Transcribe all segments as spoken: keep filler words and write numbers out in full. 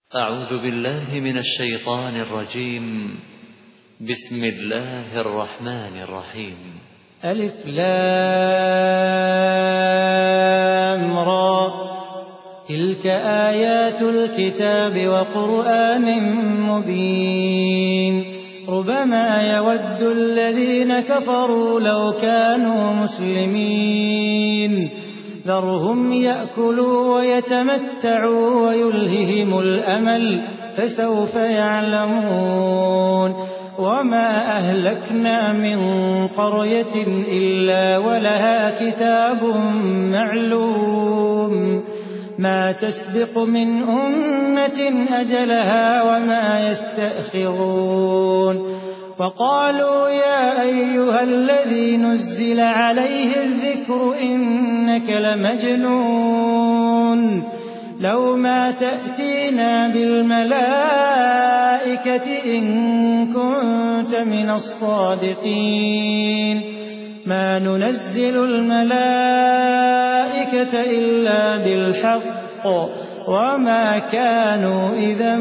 أعوذ بالله من الشيطان الرجيم. بسم الله الرحمن الرحيم. ألف لام را، تلك آيات الكتاب وقرآن مبين. ربما يود الذين كفروا لو كانوا مسلمين، ذرهم يأكلوا ويتمتعوا ويلههم الأمل، فسوف يعلمون. وما أهلكنا من قرية إلا ولها كتاب معلوم، ما تسبق من أمة أجلها وما يستأخرون. وقالوا يا أيها الذي نزل عليه الذكر إنك لمجنون، لو ما تأتينا بالملائكة إن كنت من الصادقين. ما ننزل الملائكة إلا بالحق وما كانوا إذا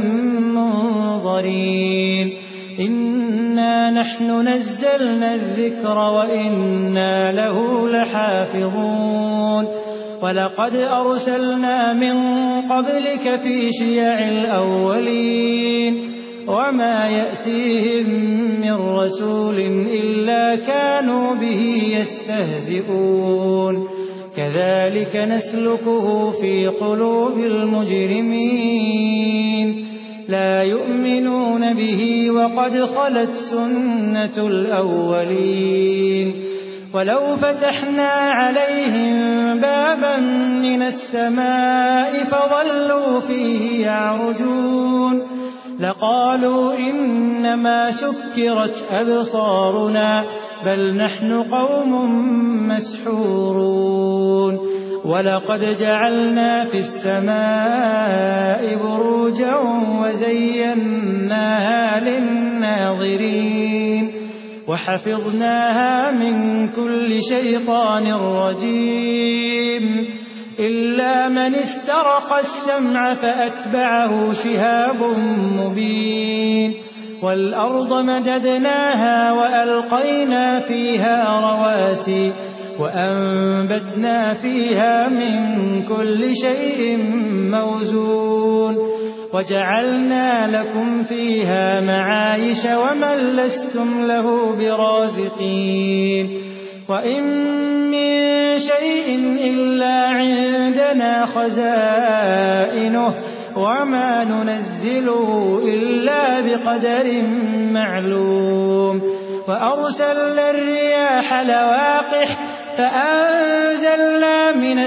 منظرين. إنا نحن نزلنا الذكر وإنا له لحافظون. ولقد أرسلنا من قبلك في شيع الأولين، وما يأتيهم من رسول إلا كانوا به يستهزئون. كذلك نسلكه في قلوب المجرمين، لا يؤمنون به وقد خلت سنة الأولين. ولو فتحنا عليهم بابا من السماء فظلوا فيه يعرجون لقالوا إنما سكرت أبصارنا بل نحن قوم مسحورون. ولقد جعلنا في السماء بروجا وزيناها للناظرين وحفظناها من كل شيطان رجيم إلا من استرق السمع فأتبعه شهاب مبين. والأرض مددناها وألقينا فيها رواسي وأنبتنا فيها من كل شيء موزون وجعلنا لكم فيها معايش ومن لستم له برازقين. وإن من شيء إلا عندنا خزائنه وما ننزله إلا بقدر معلوم. وأرسلنا الرياح لواقح فأنزلنا من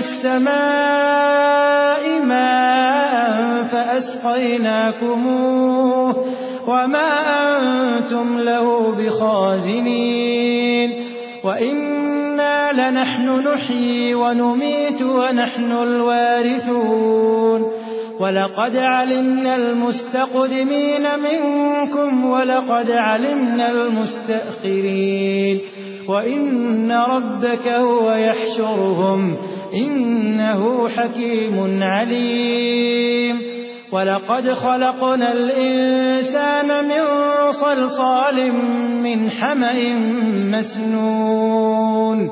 السماء ماء فأسقيناكموه وما أنتم له بخازنين. وإنا لنحن نحيي ونميت ونحن الوارثون. ولقد علمنا المستقدمين منكم ولقد علمنا المستأخرين. وإن ربك هو يحشرهم إنه حكيم عليم. ولقد خلقنا الإنسان من صلصال من حمأ مسنون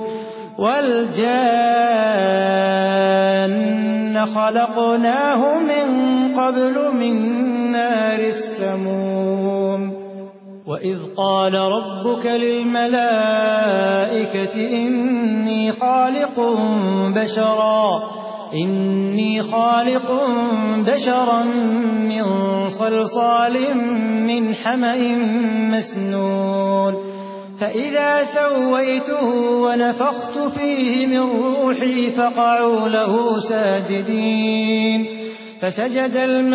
والجان خلقناه من قبل من نار السموم. وإذ قال ربك للملائكة إني خالق بشرا إني خالق بشرا من صلصال من حمأ مسنون فإذا سويته ونفخت فيه من روحي فقعوا له ساجدين. فسجد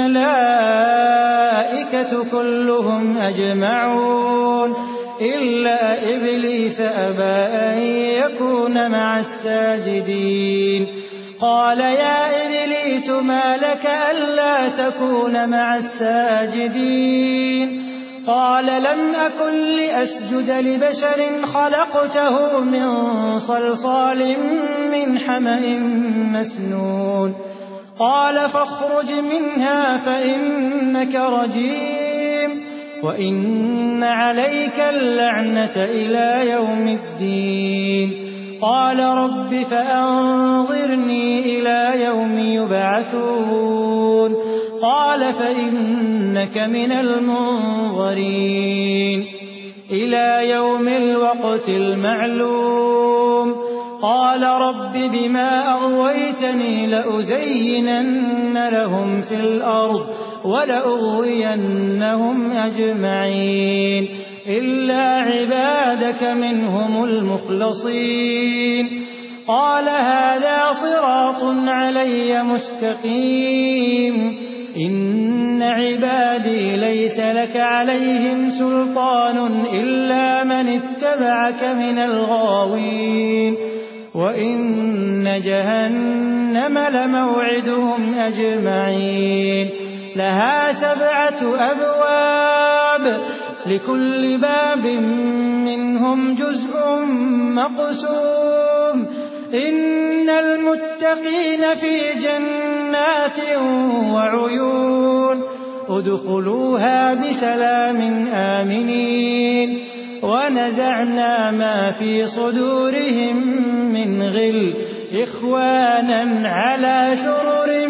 الملائكة كلهم أجمعون إلا إبليس أبى أن يكون مع الساجدين. قال يا إبليس ما لك ألا تكون مع الساجدين؟ قال لم أكن لأسجد لبشر خلقته من صلصال من حمأ مسنون قال فاخرج منها فإنك رجيم وإن عليك اللعنة إلى يوم الدين. قال رب فأنظرني إلى يوم يبعثون. قال فإنك من المنظرين إلى يوم الوقت المعلوم. قال رب بما أغويتني لأزينن لهم في الأرض ولأغوينهم أجمعين إلا عبادك منهم المخلصين. قال هذا صراط علي مستقيم. إن عبادي ليس لك عليهم سلطان إلا من اتبعك من الغاوين. وإن جهنم لموعدهم أجمعين لها سبعة أبواب لكل باب منهم جزء مقسوم. إن المتقين في جنات وعيون ادخلوها بسلام آمنين. ونزعنا ما في صدورهم من غل إخوانا على سرر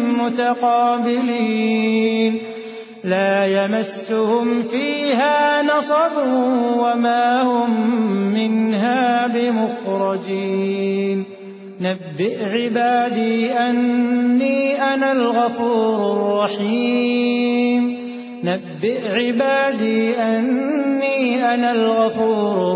متقابلين لا يمسهم فيها نصب وما هم منها بمخرجين. نبئ عبادي أني أنا الغفور الرحيم. نبئ عبادي أني أنا الغفور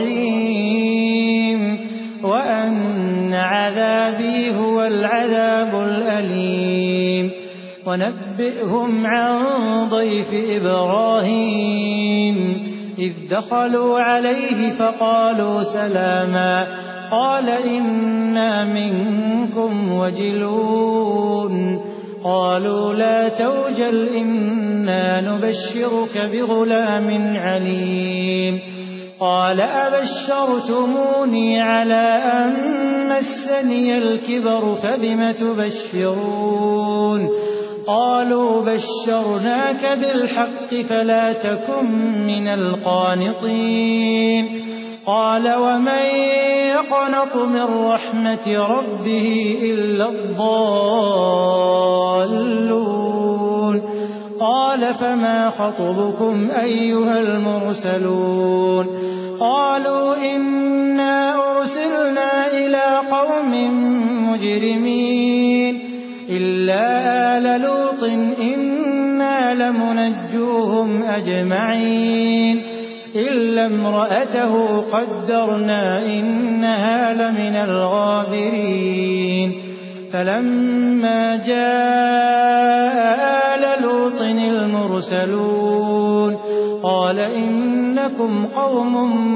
الرحيم وأن عذابي هو العذاب الأليم. ونبئهم عن ضيف إبراهيم إذ دخلوا عليه فقالوا سلاما قال إنا منكم وجلون. قالوا لا توجل إنا نبشرك بغلام عليم. قال أبشرتموني على أن مسني الكبر فبم تبشرون. قالوا بشرناك بالحق فلا تكن من القانطين. قال ومن يقنط من رحمة ربه إلا الضالون. قال فما خطبكم أيها المرسلون. قالوا إنا أرسلنا إلى قوم مجرمين إلا آل لوط إنا لمنجوهم أجمعين إلا امرأته قدرنا إنها لمن الغابرين. فلما جاء آل لوط المرسلون قال إنكم قوم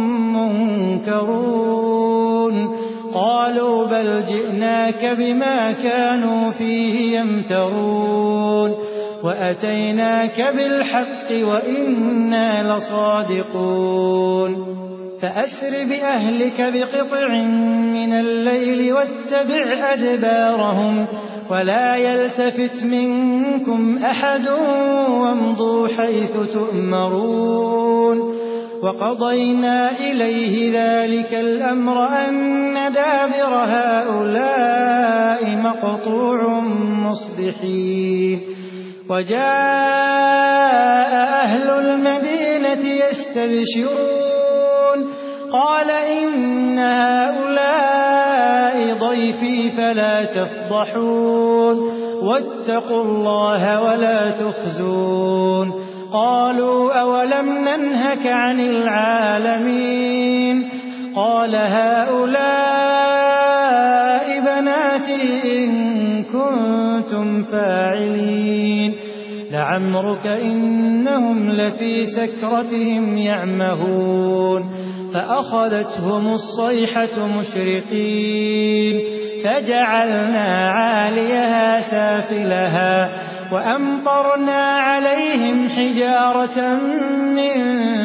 منكرون. قالوا بل جئناك بما كانوا فيه يمترون وأتيناك بالحق وإنا لصادقون. فأسر بأهلك بقطع من الليل واتبع أدبارهم ولا يلتفت منكم أحد وامضوا حيث تؤمرون. وقضينا إليه ذلك الأمر أن دابر هؤلاء مقطوع مصبحين. وجاء أهل المدينة يستبشرون قال إن هؤلاء ضيفي فلا تفضحون واتقوا الله ولا تخزون. قالوا أولم ننهك عن العالمين. قال هؤلاء بناتي إن كنتم فاعلين. لعمرك إنهم لفي سكرتهم يعمهون. فأخذتهم الصيحة مشرقين فجعلنا عاليها سافلها وأمطرنا عليهم حجارة من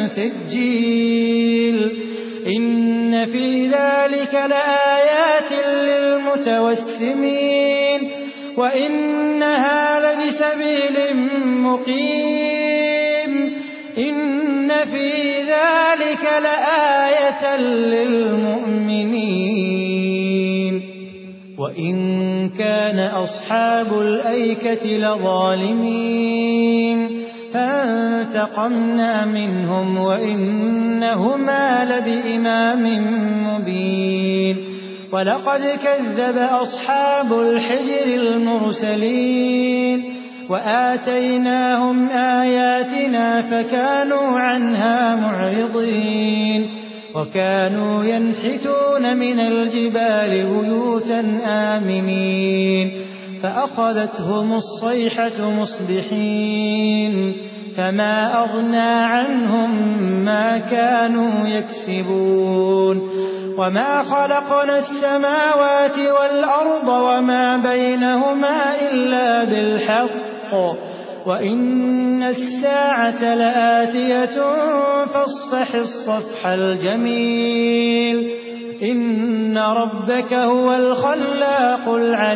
سجيل. إن في ذلك لآيات للمتوسمين. وإنها لبسبيل مقيم إن في ذلك لآية للمؤمنين وإن كان أصحاب الأيكة لظالمين فانتقمنا منهم وإنهما لبإمام مبين ولقد كذب أصحاب الحجر المرسلين وآتيناهم آياتنا فكانوا عنها معرضين وكانوا ينحتون من الجبال بيوتا آمنين فأخذتهم الصيحة مصبحين فما أغنى عنهم ما كانوا يكسبون وما خلقنا السماوات والأرض وما بينهما إلا بالحق وإن الساعة لآتية فاصفح الصفح الجميل إن ربك هو الخلاق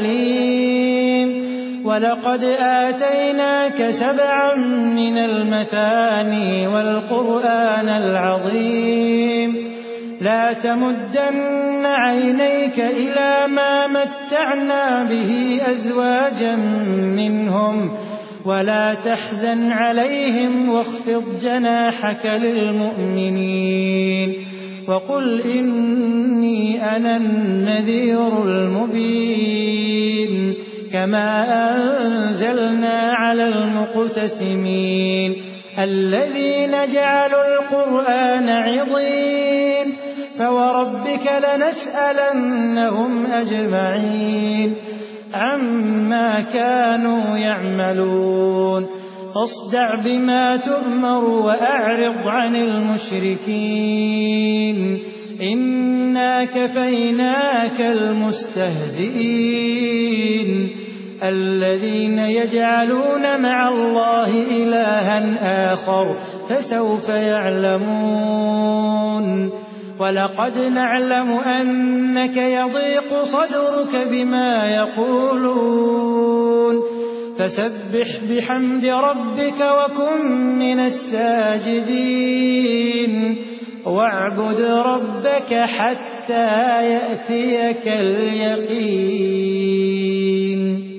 العليم ولقد آتيناك سبعا من المثاني والقرآن العظيم لا تمدن عينيك إلى ما متعنا به أزواجا منهم ولا تحزن عليهم واخفض جناحك للمؤمنين وقل إني أنا النذير المبين كما أنزلنا على المقتسمين الذين جعلوا القرآن عضين فوربك لنسألنهم أجمعين عما كانوا يعملون فاصدع بما تؤمر وأعرض عن المشركين إنا كفيناك المستهزئين الذين يجعلون مع الله إلها آخر فسوف يعلمون ولقد نعلم أنك يضيق صدرك بما يقولون فسبح بحمد ربك وكن من الساجدين واعبد ربك حتى يأتيك اليقين.